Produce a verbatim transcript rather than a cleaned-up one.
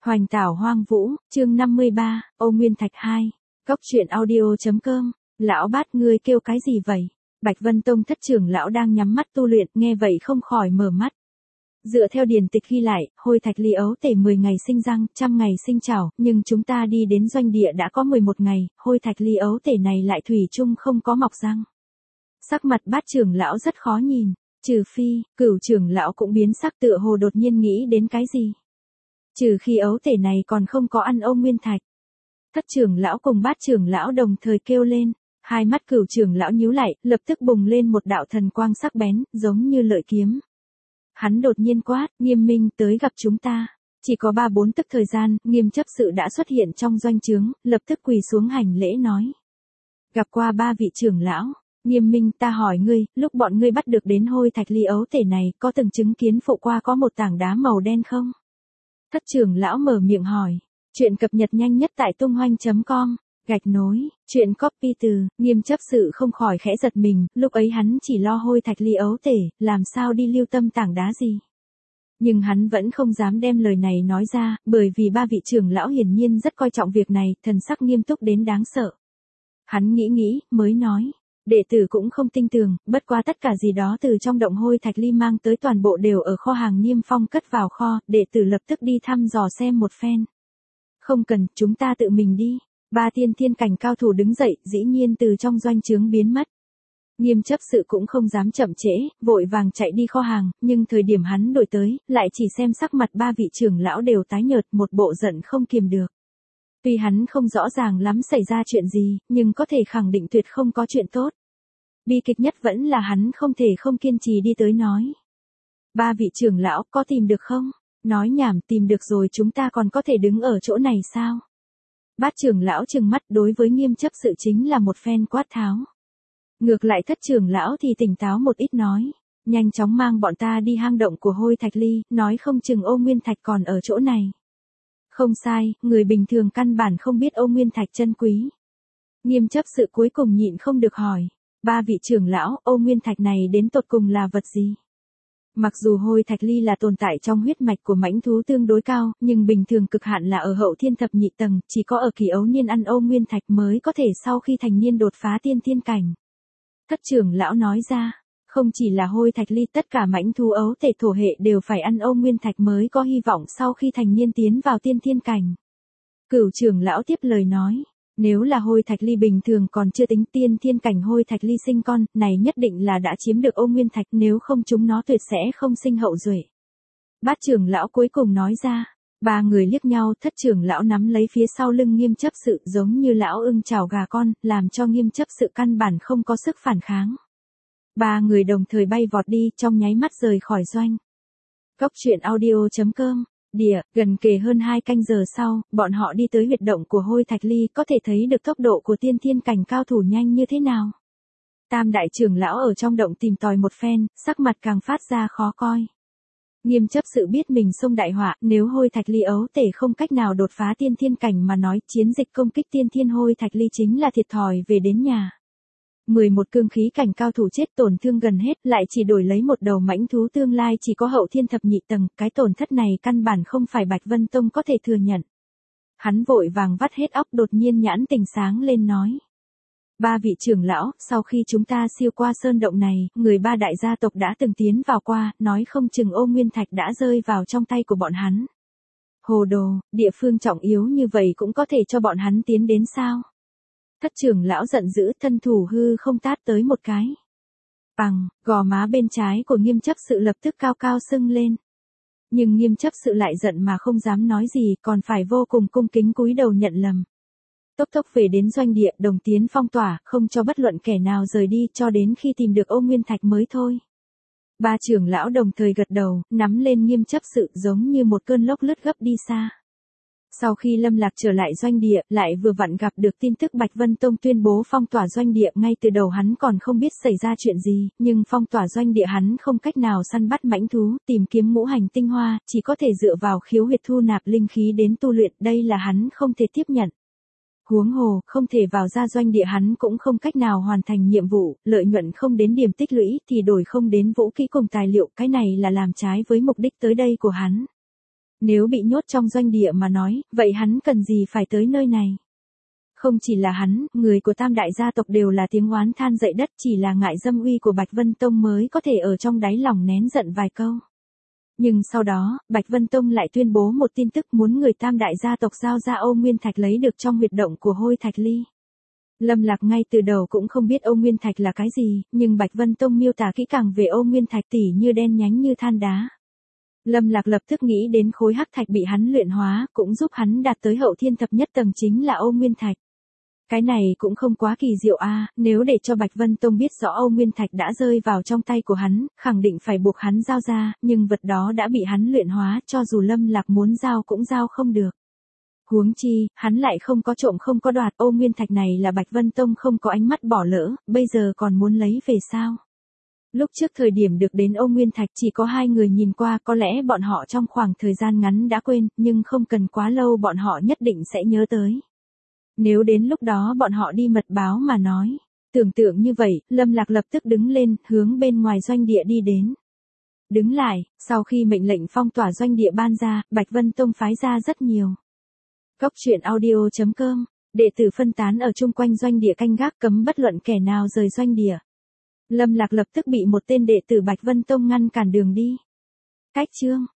Hoành tảo hoang vũ, chương năm mươi ba, Âu Nguyên Thạch hai. Cốc truyện audio.com. Lão bát ngươi kêu cái gì vậy? Bạch Vân Tông thất trưởng lão đang nhắm mắt tu luyện, nghe vậy không khỏi mở mắt. Dựa theo điển tịch ghi lại, hôi thạch ly ấu tể mười ngày sinh răng, trăm ngày sinh trảo, nhưng chúng ta đi đến doanh địa đã có mười một ngày, hôi thạch ly ấu tể này lại thủy chung không có mọc răng. Sắc mặt bát trưởng lão rất khó nhìn, trừ phi, cửu trưởng lão cũng biến sắc tựa hồ đột nhiên nghĩ đến cái gì. Trừ khi ấu tể này còn không có ăn Âu Nguyên Thạch. Thất trưởng lão cùng bát trưởng lão đồng thời kêu lên, hai mắt cửu trưởng lão nhíu lại, lập tức bùng lên một đạo thần quang sắc bén, giống như lợi kiếm. Hắn đột nhiên quát, Nghiêm Minh tới gặp chúng ta. Chỉ có ba bốn tức thời gian, Nghiêm chấp sự đã xuất hiện trong doanh trướng, lập tức quỳ xuống hành lễ nói. Gặp qua ba vị trưởng lão, Nghiêm Minh ta hỏi ngươi, lúc bọn ngươi bắt được đến hôi thạch ly ấu tể này, có từng chứng kiến phụ qua có một tảng đá màu đen không? Thất trưởng lão mở miệng hỏi, chuyện cập nhật nhanh nhất tại tung hoanh chấm com, gạch nối, chuyện copy từ, Nghiêm chấp sự không khỏi khẽ giật mình, lúc ấy hắn chỉ lo hôi thạch ly ấu tể, làm sao đi lưu tâm tảng đá gì. Nhưng hắn vẫn không dám đem lời này nói ra, bởi vì ba vị trưởng lão hiển nhiên rất coi trọng việc này, thần sắc nghiêm túc đến đáng sợ. Hắn nghĩ nghĩ, mới nói. Đệ tử cũng không tin tưởng, bất quá tất cả gì đó từ trong động hôi thạch ly mang tới toàn bộ đều ở kho hàng Niêm Phong cất vào kho, đệ tử lập tức đi thăm dò xem một phen. Không cần, chúng ta tự mình đi. Ba tiên thiên cảnh cao thủ đứng dậy, dĩ nhiên từ trong doanh trướng biến mất. Nghiêm chấp sự cũng không dám chậm trễ, vội vàng chạy đi kho hàng, nhưng thời điểm hắn đổi tới, lại chỉ xem sắc mặt ba vị trưởng lão đều tái nhợt, một bộ giận không kiềm được. Tuy hắn không rõ ràng lắm xảy ra chuyện gì, nhưng có thể khẳng định tuyệt không có chuyện tốt. Bi kịch nhất vẫn là hắn không thể không kiên trì đi tới nói. Ba vị trưởng lão có tìm được không? Nói nhảm tìm được rồi chúng ta còn có thể đứng ở chỗ này sao? Bát trưởng lão trừng mắt đối với Nghiêm chấp sự chính là một phen quát tháo. Ngược lại thất trưởng lão thì tỉnh táo một ít nói. Nhanh chóng mang bọn ta đi hang động của hôi thạch ly, nói không chừng Âu Nguyên Thạch còn ở chỗ này. Không sai, người bình thường căn bản không biết Âu Nguyên Thạch chân quý. Nghiêm chấp sự cuối cùng nhịn không được hỏi. Ba vị trưởng lão, Âu Nguyên Thạch này đến tột cùng là vật gì? Mặc dù hôi thạch ly là tồn tại trong huyết mạch của mãnh thú tương đối cao, nhưng bình thường cực hạn là ở hậu thiên thập nhị tầng, chỉ có ở kỳ ấu niên ăn Âu Nguyên Thạch mới có thể sau khi thành niên đột phá tiên thiên cảnh. Thất trưởng lão nói ra, không chỉ là hôi thạch ly, tất cả mãnh thú ấu tể thổ hệ đều phải ăn Âu Nguyên Thạch mới có hy vọng sau khi thành niên tiến vào tiên thiên cảnh. Cửu trưởng lão tiếp lời nói. Nếu là hôi thạch ly bình thường còn chưa tính tiên thiên cảnh hôi thạch ly sinh con, này nhất định là đã chiếm được Âu Nguyên Thạch, nếu không chúng nó tuyệt sẽ không sinh hậu duệ. Bát trưởng lão cuối cùng nói ra, ba người liếc nhau, thất trưởng lão nắm lấy phía sau lưng Nghiêm chấp sự giống như lão ưng chảo gà con, làm cho Nghiêm chấp sự căn bản không có sức phản kháng. Ba người đồng thời bay vọt đi, trong nháy mắt rời khỏi doanh. Cốc truyện audio.com. Địa, gần kề hơn hai canh giờ sau, bọn họ đi tới huyệt động của hôi thạch ly, có thể thấy được tốc độ của tiên thiên cảnh cao thủ nhanh như thế nào. Tam đại trưởng lão ở trong động tìm tòi một phen, sắc mặt càng phát ra khó coi. Nghiêm chấp sự biết mình xông đại họa, nếu hôi thạch ly ấu tể không cách nào đột phá tiên thiên cảnh mà nói chiến dịch công kích tiên thiên hôi thạch ly chính là thiệt thòi về đến nhà. mười một cương khí cảnh cao thủ chết tổn thương gần hết, lại chỉ đổi lấy một đầu mãnh thú tương lai chỉ có hậu thiên thập nhị tầng, cái tổn thất này căn bản không phải Bạch Vân Tông có thể thừa nhận. Hắn vội vàng vắt hết óc, đột nhiên nhãn tình sáng lên nói. Ba vị trưởng lão, sau khi chúng ta siêu qua sơn động này, người ba đại gia tộc đã từng tiến vào qua, nói không chừng Âu Nguyên Thạch đã rơi vào trong tay của bọn hắn. Hồ đồ, địa phương trọng yếu như vậy cũng có thể cho bọn hắn tiến đến sao? Thất trưởng lão giận dữ, thân thủ hư không tát tới một cái. Bằng, gò má bên trái của Nghiêm chấp sự lập tức cao cao sưng lên. Nhưng Nghiêm chấp sự lại giận mà không dám nói gì, còn phải vô cùng cung kính cúi đầu nhận lầm. Tốc tốc về đến doanh địa, đồng tiến phong tỏa, không cho bất luận kẻ nào rời đi cho đến khi tìm được Âu Nguyên Thạch mới thôi. Ba trưởng lão đồng thời gật đầu, nắm lên Nghiêm chấp sự giống như một cơn lốc lướt gấp đi xa. Sau khi Lâm Lạc trở lại doanh địa, lại vừa vặn gặp được tin tức Bạch Vân Tông tuyên bố phong tỏa doanh địa, ngay từ đầu hắn còn không biết xảy ra chuyện gì, nhưng phong tỏa doanh địa hắn không cách nào săn bắt mãnh thú, tìm kiếm ngũ hành tinh hoa, chỉ có thể dựa vào khiếu huyệt thu nạp linh khí đến tu luyện, đây là hắn không thể tiếp nhận. Huống hồ, không thể vào ra doanh địa hắn cũng không cách nào hoàn thành nhiệm vụ, lợi nhuận không đến điểm tích lũy thì đổi không đến vũ khí cùng tài liệu, cái này là làm trái với mục đích tới đây của hắn. Nếu bị nhốt trong doanh địa mà nói, vậy hắn cần gì phải tới nơi này? Không chỉ là hắn, người của tam đại gia tộc đều là tiếng oán than dậy đất, chỉ là ngại dâm uy của Bạch Vân Tông mới có thể ở trong đáy lòng nén giận vài câu. Nhưng sau đó, Bạch Vân Tông lại tuyên bố một tin tức muốn người tam đại gia tộc giao ra Âu Nguyên Thạch lấy được trong huyệt động của Hôi Thạch Ly. Lâm Lạc ngay từ đầu cũng không biết Âu Nguyên Thạch là cái gì, nhưng Bạch Vân Tông miêu tả kỹ càng về Âu Nguyên Thạch tỉ như đen nhánh như than đá. Lâm Lạc lập tức nghĩ đến khối hắc thạch bị hắn luyện hóa, cũng giúp hắn đạt tới hậu thiên thập nhất tầng chính là Âu Nguyên Thạch. Cái này cũng không quá kỳ diệu a, à, nếu để cho Bạch Vân Tông biết rõ Âu Nguyên Thạch đã rơi vào trong tay của hắn, khẳng định phải buộc hắn giao ra, nhưng vật đó đã bị hắn luyện hóa, cho dù Lâm Lạc muốn giao cũng giao không được. Huống chi, hắn lại không có trộm không có đoạt, Âu Nguyên Thạch này là Bạch Vân Tông không có ánh mắt bỏ lỡ, bây giờ còn muốn lấy về sao? Lúc trước thời điểm được đến Âu Nguyên Thạch chỉ có hai người nhìn qua, có lẽ bọn họ trong khoảng thời gian ngắn đã quên, nhưng không cần quá lâu bọn họ nhất định sẽ nhớ tới. Nếu đến lúc đó bọn họ đi mật báo mà nói. Tưởng tượng như vậy, Lâm Lạc lập tức đứng lên, hướng bên ngoài doanh địa đi đến. Đứng lại, sau khi mệnh lệnh phong tỏa doanh địa ban ra, Bạch Vân Tông phái ra rất nhiều. Cốc truyện audio chấm com, đệ tử phân tán ở chung quanh doanh địa canh gác cấm bất luận kẻ nào rời doanh địa. Lâm Lạc lập tức bị một tên đệ tử Bạch Vân Tông ngăn cản đường đi. Cách chương